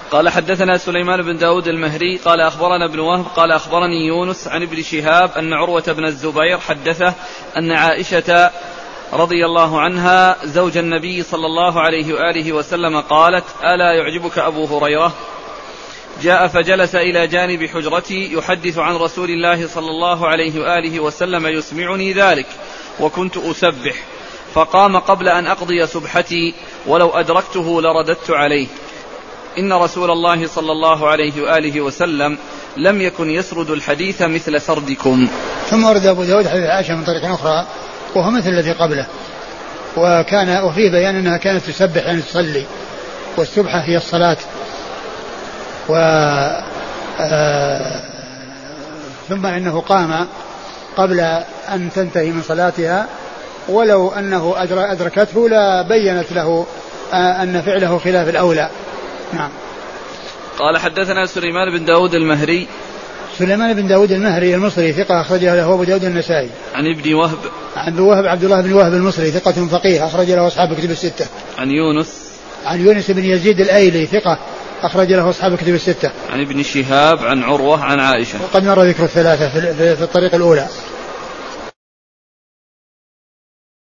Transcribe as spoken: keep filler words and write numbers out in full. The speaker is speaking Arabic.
قال حدثنا سليمان بن داود المهري قال أخبرنا ابن وهب قال أخبرني يونس عن ابن شهاب أن عروة بن الزبير حدثه أن عائشة رضي الله عنها زوج النبي صلى الله عليه وآله وسلم قالت: ألا يعجبك أبو هريرة؟ جاء فجلس إلى جانب حجرتي يحدث عن رسول الله صلى الله عليه وآله وسلم يسمعني ذلك وكنت أسبح، فقام قبل أن أقضي سبحتي ولو أدركته لرددت عليه: إن رسول الله صلى الله عليه وآله وسلم لم يكن يسرد الحديث مثل سردكم. ثم ورد أبو داود حديث عائشة من طريق أخرى وهو مثل الذي قبله، وكان وفيه بيان أنها كانت تسبح يعني تصلي، والسبحة هي الصلاة. و آه ثم إنه قام قبل أن تنتهي من صلاتها ولو أنه أدركته لبينت له آه أن فعله خلاف الأولى. نعم. قال حدثنا سليمان بن داود المهري. سليمان بن داود المهري المصري ثقة أخرج له أبو داود النسائي. عن ابن وهب. عن وهب عبد الله بن وهب المصري ثقة فقيه أخرج له أصحاب الكتب الستة. عن يونس. عن يونس بن يزيد الأيلي ثقة أخرج له أصحاب الكتب الستة. عن ابن شهاب عن عروة عن عائشة. وقد مر ذكر الثلاثة في الطريق الأولى.